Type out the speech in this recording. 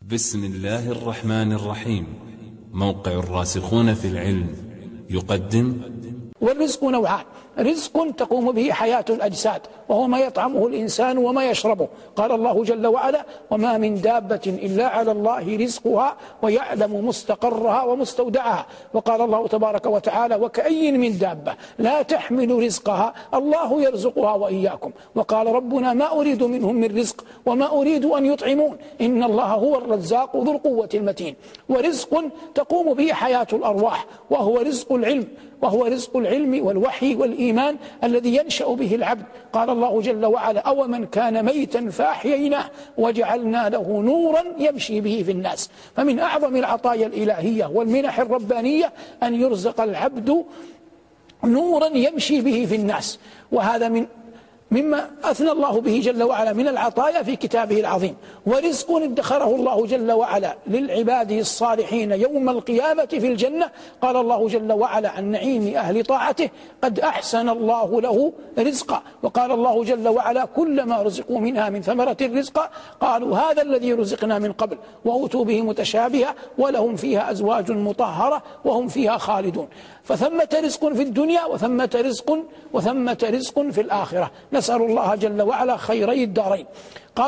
بسم الله الرحمن الرحيم. موقع الراسخون في العلم يقدم. والرزق نوعان: رزق تقوم به حياة الأجساد وهو ما يطعمه الإنسان وما يشربه. قال الله جل وعلا: وما من دابة إلا على الله رزقها ويعلم مستقرها ومستودعها. وقال الله تبارك وتعالى: وكأي من دابة لا تحمل رزقها الله يرزقها وإياكم. وقال ربنا: ما أريد منهم من رزق وما أريد أن يطعمون إن الله هو الرزاق ذو القوة المتين. ورزق تقوم به حياة الأرواح وهو رزق العلم والوحي والإيمان الذي ينشأ به العبد. قال الله جل وعلا: أو من كان ميتا فأحييناه وجعلنا له نورا يمشي به في الناس. فمن أعظم العطايا الإلهية والمنح الربانية أن يرزق العبد نورا يمشي به في الناس، وهذا مما أثنى الله به جل وعلا من العطايا في كتابه العظيم. ورزق ادخره الله جل وعلا للعباد الصالحين يوم القيامة في الجنة. قال الله جل وعلا عن نعيم أهل طاعته: قد أحسن الله له رزقا. وقال الله جل وعلا: كلما رزقوا منها من ثمرة الرزق قالوا هذا الذي رزقنا من قبل وأوتوا به متشابها ولهم فيها أزواج مطهرة وهم فيها خالدون. فثمة رزق في الدنيا وثمة رزق في الآخرة. نسأل الله جل وعلا خيري الدارين.